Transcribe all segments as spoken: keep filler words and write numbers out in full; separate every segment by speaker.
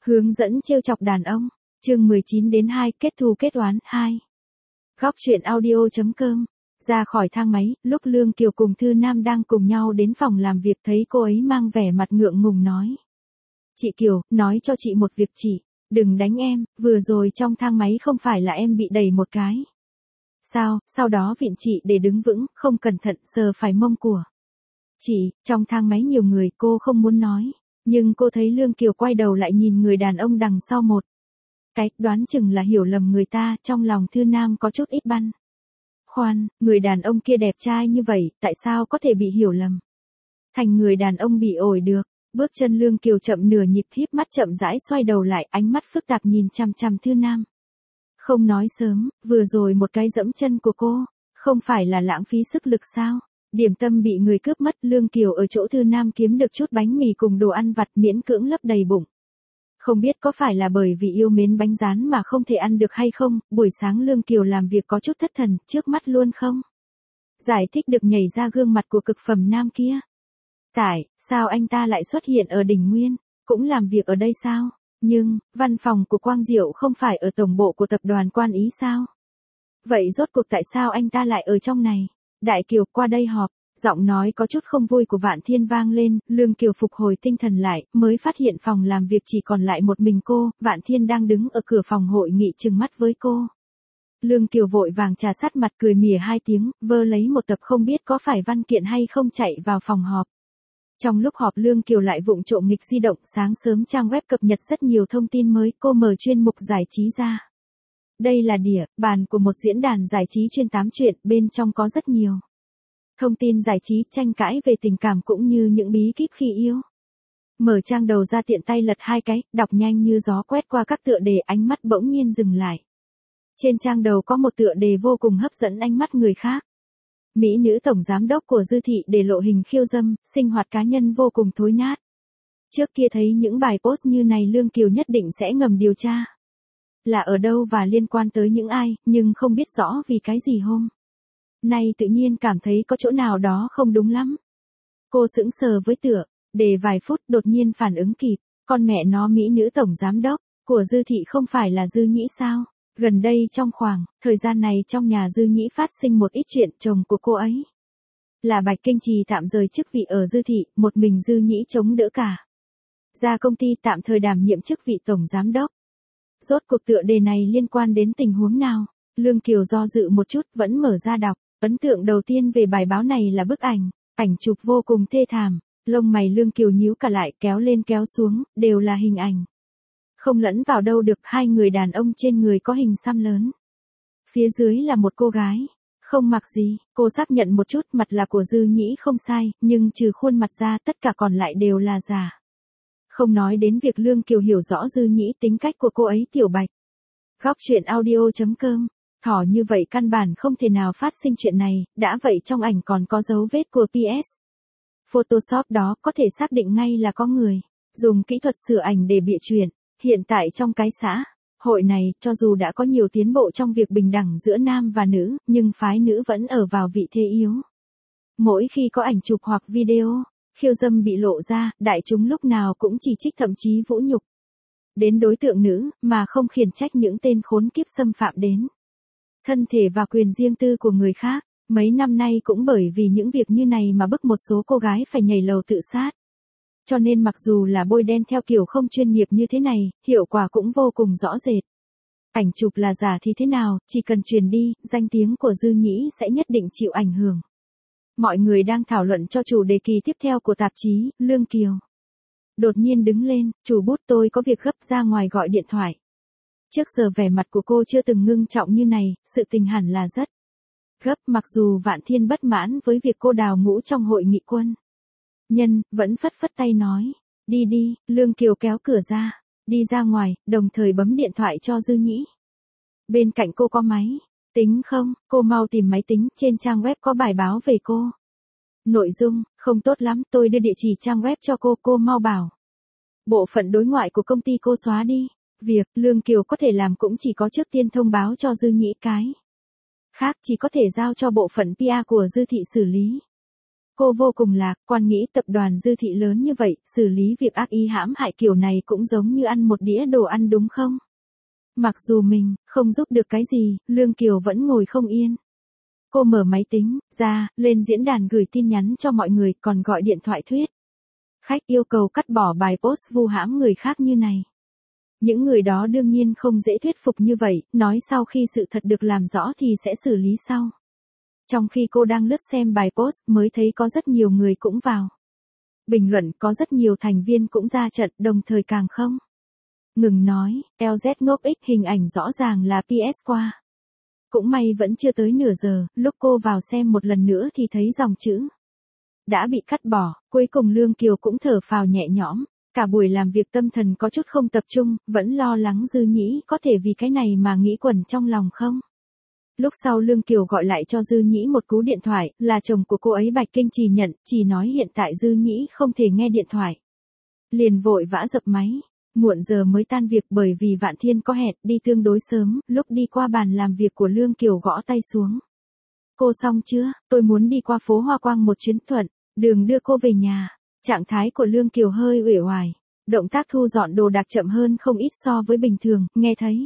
Speaker 1: Hướng dẫn trêu chọc đàn ông, chương mười chín đến hai, kết thù kết oán, hai. Góc truyện audio chấm com. Ra khỏi thang máy, lúc Lương Kiều cùng Thư Nam đang cùng nhau đến phòng làm việc thấy cô ấy mang vẻ mặt ngượng ngùng nói. Chị Kiều, nói cho chị một việc chị, đừng đánh em, vừa rồi trong thang máy không phải là em bị đẩy một cái. Sao, sau đó vịn chị để đứng vững, không cẩn thận sờ phải mông của. Chị, trong thang máy nhiều người cô không muốn nói, nhưng cô thấy Lương Kiều quay đầu lại nhìn người đàn ông đằng sau một. Cái, đoán chừng là hiểu lầm người ta, trong lòng Thư Nam có chút ít băn. Khoan, người đàn ông kia đẹp trai như vậy, tại sao có thể bị hiểu lầm? Thành người đàn ông bị ổi được, bước chân Lương Kiều chậm nửa nhịp híp mắt chậm rãi xoay đầu lại, ánh mắt phức tạp nhìn chằm chằm Thư Nam. Không nói sớm, vừa rồi một cái dẫm chân của cô, không phải là lãng phí sức lực sao? Điểm tâm bị người cướp mất, Lương Kiều ở chỗ Thư Nam kiếm được chút bánh mì cùng đồ ăn vặt miễn cưỡng lấp đầy bụng. Không biết có phải là bởi vì yêu mến bánh rán mà không thể ăn được hay không, buổi sáng Lương Kiều làm việc có chút thất thần, trước mắt luôn không giải thích được nhảy ra gương mặt của cực phẩm nam kia. Tại, sao anh ta lại xuất hiện ở Đỉnh Nguyên, cũng làm việc ở đây sao? Nhưng, văn phòng của Quang Diệu không phải ở tổng bộ của tập đoàn Quan Ý sao? Vậy rốt cuộc tại sao anh ta lại ở trong này? Đại Kiều, qua đây họp. Giọng nói có chút không vui của Vạn Thiên vang lên, Lương Kiều phục hồi tinh thần lại, mới phát hiện phòng làm việc chỉ còn lại một mình cô, Vạn Thiên đang đứng ở cửa phòng hội nghị trừng mắt với cô. Lương Kiều vội vàng trà sát mặt cười mỉa hai tiếng, vơ lấy một tập không biết có phải văn kiện hay không chạy vào phòng họp. Trong lúc họp Lương Kiều lại vụng trộm nghịch di động, sáng sớm trang web cập nhật rất nhiều thông tin mới, cô mở chuyên mục giải trí ra. Đây là đĩa, bàn của một diễn đàn giải trí chuyên tám chuyện, bên trong có rất nhiều thông tin giải trí, tranh cãi về tình cảm cũng như những bí kíp khi yêu. Mở trang đầu ra tiện tay lật hai cái, đọc nhanh như gió quét qua các tựa đề, ánh mắt bỗng nhiên dừng lại. Trên trang đầu có một tựa đề vô cùng hấp dẫn ánh mắt người khác. Mỹ nữ tổng giám đốc của Dư Thị để lộ hình khiêu dâm, sinh hoạt cá nhân vô cùng thối nát. Trước kia thấy những bài post như này Lương Kiều nhất định sẽ ngầm điều tra. Là ở đâu và liên quan tới những ai, nhưng không biết rõ vì cái gì hôm nay tự nhiên cảm thấy có chỗ nào đó không đúng lắm. Cô sững sờ với tựa đề vài phút, đột nhiên phản ứng kịp, con mẹ nó, mỹ nữ tổng giám đốc của Dư Thị không phải là Dư Nhĩ sao? Gần đây trong khoảng thời gian này trong nhà Dư Nhĩ phát sinh một ít chuyện, chồng của cô ấy là Bạch Kinh Trì tạm rời chức vị ở Dư Thị, một mình Dư Nhĩ chống đỡ cả ra công ty, tạm thời đảm nhiệm chức vị tổng giám đốc. Rốt cuộc tựa đề này liên quan đến tình huống nào? Lương Kiều do dự một chút, vẫn mở ra đọc. Ấn tượng đầu tiên về bài báo này là bức ảnh, ảnh chụp vô cùng thê thảm, lông mày Lương Kiều nhíu cả lại, kéo lên kéo xuống, đều là hình ảnh. Không lẫn vào đâu được, hai người đàn ông trên người có hình xăm lớn. Phía dưới là một cô gái, không mặc gì, cô xác nhận một chút, mặt là của Dư Nhĩ không sai, nhưng trừ khuôn mặt ra tất cả còn lại đều là giả. Không nói đến việc Lương Kiều hiểu rõ Dư Nhĩ, tính cách của cô ấy tiểu bạch. Góc truyện audio chấm com. Thỏ như vậy căn bản không thể nào phát sinh chuyện này, đã vậy trong ảnh còn có dấu vết của pê ét. Photoshop đó có thể xác định ngay là có người dùng kỹ thuật sửa ảnh để bịa chuyện. Hiện tại trong cái xã hội này, cho dù đã có nhiều tiến bộ trong việc bình đẳng giữa nam và nữ, nhưng phái nữ vẫn ở vào vị thế yếu. Mỗi khi có ảnh chụp hoặc video khiêu dâm bị lộ ra, đại chúng lúc nào cũng chỉ trích, thậm chí vũ nhục đến đối tượng nữ, mà không khiển trách những tên khốn kiếp xâm phạm đến thân thể và quyền riêng tư của người khác. Mấy năm nay cũng bởi vì những việc như này mà bức một số cô gái phải nhảy lầu tự sát. Cho nên mặc dù là bôi đen theo kiểu không chuyên nghiệp như thế này, hiệu quả cũng vô cùng rõ rệt. Ảnh chụp là giả thì thế nào, chỉ cần truyền đi, danh tiếng của Dư Nhĩ sẽ nhất định chịu ảnh hưởng. Mọi người đang thảo luận cho chủ đề kỳ tiếp theo của tạp chí, Lương Kiều đột nhiên đứng lên, chủ bút, tôi có việc gấp, ra ngoài gọi điện thoại. Trước giờ vẻ mặt của cô chưa từng ngưng trọng như này, sự tình hẳn là rất gấp, mặc dù Vạn Thiên bất mãn với việc cô đào ngũ trong hội nghị quân nhân, vẫn phất phất tay nói, đi đi. Lương Kiều kéo cửa ra, đi ra ngoài, đồng thời bấm điện thoại cho Dư Nhĩ. Bên cạnh cô có máy tính không? Cô mau tìm máy tính, trên trang web có bài báo về cô. Nội dung không tốt lắm, tôi đưa địa chỉ trang web cho cô, cô mau bảo bộ phận đối ngoại của công ty cô xóa đi. Việc Lương Kiều có thể làm cũng chỉ có trước tiên thông báo cho Dư Nhĩ, cái khác chỉ có thể giao cho bộ phận pê e của Dư Thị xử lý. Cô vô cùng lạc, quan nghĩ tập đoàn Dư Thị lớn như vậy, xử lý việc ác ý hãm hại kiểu này cũng giống như ăn một đĩa đồ ăn đúng không? Mặc dù mình không giúp được cái gì, Lương Kiều vẫn ngồi không yên. Cô mở máy tính ra, lên diễn đàn gửi tin nhắn cho mọi người, còn gọi điện thoại thuyết. Khách yêu cầu cắt bỏ bài post vu hãm người khác như này. Những người đó đương nhiên không dễ thuyết phục như vậy, nói sau khi sự thật được làm rõ thì sẽ xử lý sau. Trong khi cô đang lướt xem bài post mới thấy có rất nhiều người cũng vào. Bình luận có rất nhiều thành viên cũng ra trận, đồng thời càng không. Ngừng nói, lờ dét ngốc ích hình ảnh rõ ràng là pê ét qua. Cũng may vẫn chưa tới nửa giờ, lúc cô vào xem một lần nữa thì thấy dòng chữ đã bị cắt bỏ, cuối cùng Lương Kiều cũng thở phào nhẹ nhõm. Cả buổi làm việc tâm thần có chút không tập trung, vẫn lo lắng Dư Nhĩ có thể vì cái này mà nghĩ quẩn trong lòng không. Lúc sau Lương Kiều gọi lại cho Dư Nhĩ một cú điện thoại, là chồng của cô ấy Bạch Kinh Trì nhận, chỉ nói hiện tại Dư Nhĩ không thể nghe điện thoại. Liền vội vã dập máy, muộn giờ mới tan việc bởi vì Vạn Thiên có hẹn đi tương đối sớm, lúc đi qua bàn làm việc của Lương Kiều gõ tay xuống. Cô xong chưa, tôi muốn đi qua phố Hoa Quang một chuyến thuận, đường đưa cô về nhà. Trạng thái của Lương Kiều hơi uể oải, động tác thu dọn đồ đạc chậm hơn không ít so với bình thường, nghe thấy.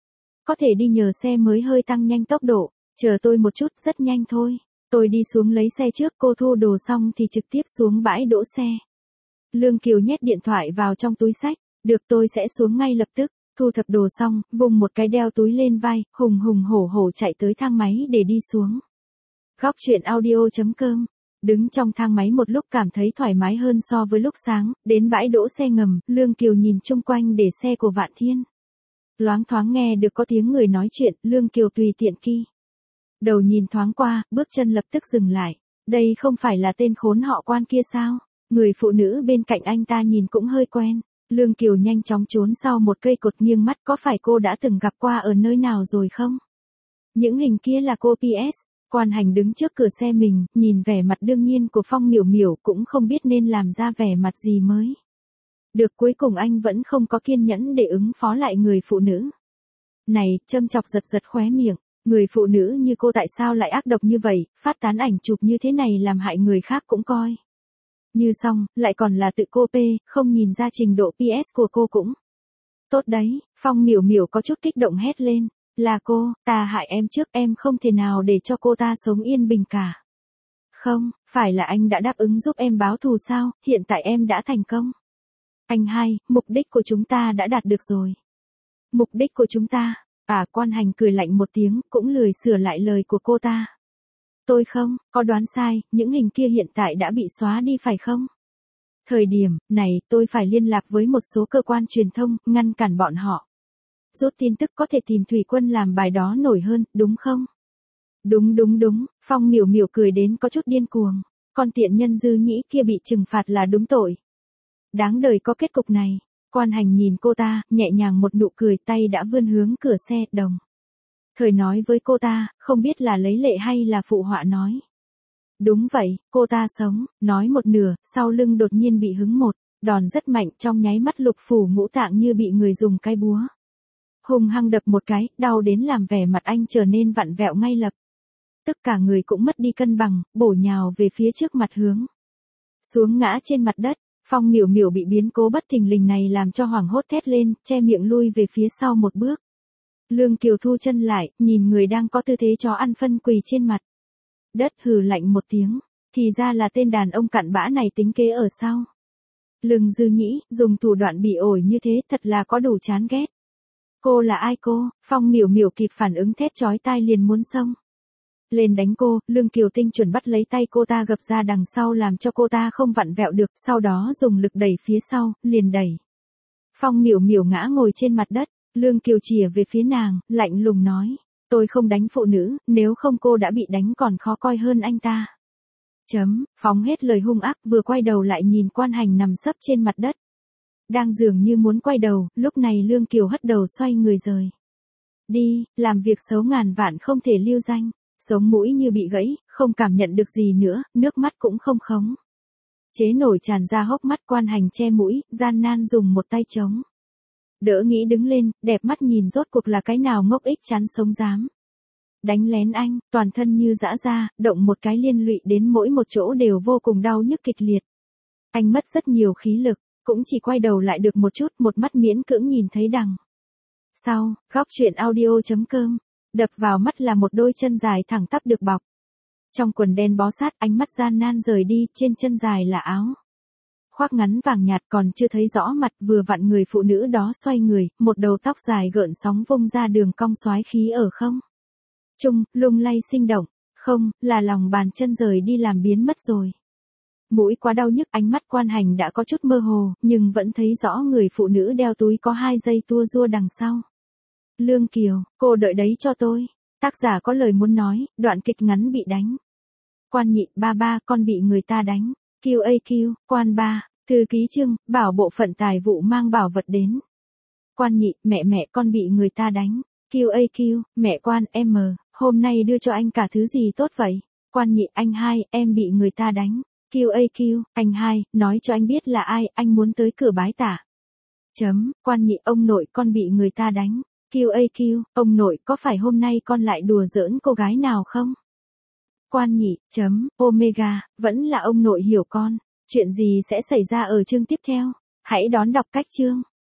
Speaker 1: Có thể đi nhờ xe mới hơi tăng nhanh tốc độ, chờ tôi một chút, rất nhanh thôi. Tôi đi xuống lấy xe trước, cô thu đồ xong thì trực tiếp xuống bãi đỗ xe. Lương Kiều nhét điện thoại vào trong túi xách, được tôi sẽ xuống ngay lập tức, thu thập đồ xong, vùng một cái đeo túi lên vai, hùng hùng hổ hổ chạy tới thang máy để đi xuống. Góc truyện audio chấm com. Đứng trong thang máy một lúc cảm thấy thoải mái hơn so với lúc sáng, đến bãi đỗ xe ngầm, Lương Kiều nhìn chung quanh để xe của Vạn Thiên. Loáng thoáng nghe được có tiếng người nói chuyện, Lương Kiều tùy tiện kỳ. Đầu nhìn thoáng qua, bước chân lập tức dừng lại. Đây không phải là tên khốn họ Quan kia sao? Người phụ nữ bên cạnh anh ta nhìn cũng hơi quen. Lương Kiều nhanh chóng trốn sau một cây cột nghiêng mắt, có phải cô đã từng gặp qua ở nơi nào rồi không? Những hình kia là cô pê ét. Quan Hành đứng trước cửa xe mình, nhìn vẻ mặt đương nhiên của Phong Miểu Miểu cũng không biết nên làm ra vẻ mặt gì mới. Được, cuối cùng anh vẫn không có kiên nhẫn để ứng phó lại người phụ nữ. Này, châm chọc giật giật khóe miệng, người phụ nữ như cô tại sao lại ác độc như vậy, phát tán ảnh chụp như thế này làm hại người khác cũng coi. Như xong, lại còn là tự cô P, không nhìn ra trình độ pê ét của cô cũng. Tốt đấy, Phong Miểu Miểu có chút kích động hét lên. Là cô, ta hại em trước, em không thể nào để cho cô ta sống yên bình cả. Không, phải là anh đã đáp ứng giúp em báo thù sao, hiện tại em đã thành công. Anh hai, mục đích của chúng ta đã đạt được rồi. Mục đích của chúng ta, à Quan Hành cười lạnh một tiếng, cũng lười sửa lại lời của cô ta. Tôi không, có đoán sai, những hình kia hiện tại đã bị xóa đi phải không? Thời điểm này, tôi phải liên lạc với một số cơ quan truyền thông, ngăn cản bọn họ. Rút tin tức có thể tìm Thủy Quân làm bài đó nổi hơn, đúng không? Đúng đúng đúng, Phong Miểu Miểu cười đến có chút điên cuồng. Con tiện nhân Dư Nhĩ kia bị trừng phạt là đúng tội. Đáng đời có kết cục này. Quan Hành nhìn cô ta, nhẹ nhàng một nụ cười, tay đã vươn hướng cửa xe, đồng. Thời nói với cô ta, không biết là lấy lệ hay là phụ họa nói. Đúng vậy, cô ta sống, nói một nửa, sau lưng đột nhiên bị hứng một, đòn rất mạnh, trong nháy mắt lục phủ ngũ tạng như bị người dùng cái búa hung hăng đập một cái, đau đến làm vẻ mặt anh trở nên vặn vẹo ngay lập. Tất cả người cũng mất đi cân bằng, bổ nhào về phía trước mặt hướng. Xuống ngã trên mặt đất, Phong Miểu Miểu bị biến cố bất thình lình này làm cho hoảng hốt thét lên, che miệng lui về phía sau một bước. Lương Kiều thu chân lại, nhìn người đang có tư thế chó ăn phân quỳ trên mặt đất, hừ lạnh một tiếng, thì ra là tên đàn ông cặn bã này tính kế ở sau. Lương Dư Nhĩ, dùng thủ đoạn bị ổi như thế thật là có đủ chán ghét. Cô là ai cô? Phong Miểu Miểu kịp phản ứng thét chói tai liền muốn xông lên đánh cô, Lương Kiều tinh chuẩn bắt lấy tay cô ta gập ra đằng sau làm cho cô ta không vặn vẹo được, sau đó dùng lực đẩy phía sau, liền đẩy. Phong Miểu Miểu ngã ngồi trên mặt đất, Lương Kiều chìa về phía nàng, lạnh lùng nói, tôi không đánh phụ nữ, nếu không cô đã bị đánh còn khó coi hơn anh ta. Chấm, phóng hết lời hung ác, vừa quay đầu lại nhìn Quan Hành nằm sấp trên mặt đất. Đang dường như muốn quay đầu, lúc này Lương Kiều hất đầu xoay người rời. Đi, làm việc xấu ngàn vạn không thể lưu danh. Sống mũi như bị gãy, không cảm nhận được gì nữa, nước mắt cũng không khống chế nổi tràn ra hốc mắt. Quan Hành che mũi, gian nan dùng một tay chống đỡ nghĩ đứng lên, đẹp mắt nhìn rốt cuộc là cái nào ngốc ích chán sống dám đánh lén anh, toàn thân như giã ra, động một cái liên lụy đến mỗi một chỗ đều vô cùng đau nhức kịch liệt. Anh mất rất nhiều khí lực, cũng chỉ quay đầu lại được một chút, một mắt miễn cưỡng nhìn thấy đằng sau, góc truyện audio chấm com, đập vào mắt là một đôi chân dài thẳng tắp được bọc trong quần đen bó sát, ánh mắt gian nan rời đi, trên chân dài là áo khoác ngắn vàng nhạt, còn chưa thấy rõ mặt, vừa vặn người phụ nữ đó xoay người, một đầu tóc dài gợn sóng vung ra đường cong xoái khí ở không trung, lung lay sinh động, không, là lòng bàn chân rời đi làm biến mất rồi. Mũi quá đau nhức, ánh mắt Quan Hành đã có chút mơ hồ, nhưng vẫn thấy rõ người phụ nữ đeo túi có hai dây tua rua đằng sau. Lương Kiều, cô đợi đấy cho tôi. Tác giả có lời muốn nói, đoạn kịch ngắn bị đánh. Quan Nhị, ba ba, con bị người ta đánh. quy a quy, Quan ba, thư ký Trương, bảo bộ phận tài vụ mang bảo vật đến. Quan Nhị, mẹ mẹ, con bị người ta đánh. quy a quy, mẹ Quan, em, hôm nay đưa cho anh cả thứ gì tốt vậy? Quan Nhị, anh hai, em bị người ta đánh. quy a quy, anh hai, nói cho anh biết là ai, anh muốn tới cửa bái tả. Chấm, Quan Nhị, ông nội, con bị người ta đánh. quy a quy, ông nội, có phải hôm nay con lại đùa giỡn cô gái nào không? Quan Nhị, chấm, Omega, vẫn là ông nội hiểu con. Chuyện gì sẽ xảy ra ở chương tiếp theo? Hãy đón đọc cách chương.